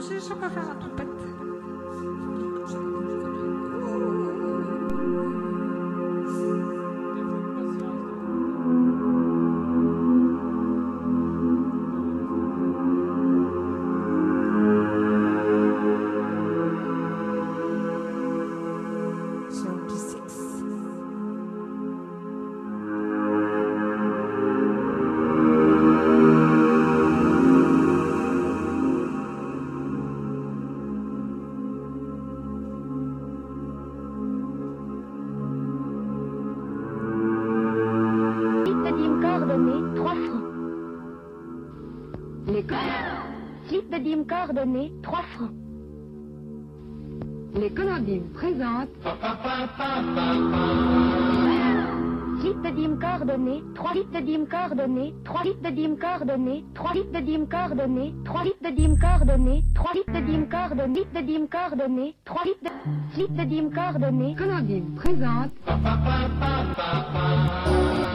je sais pas faire la trompette. Coordonnées 3 francs. Slip de dîme coordonnées 3 francs. Les Colondimes présentent Slip de dîme coordonnées 3 litres de dîme coordonnées 3 litres de dîme coordonnées 3 litres de dîme coordonnées 3 litres de dîme coordonnées 3 litres de dîme coordonnées litres de dîme coordonnées 3 litres de slip de dîme coordonnées Colondimes présente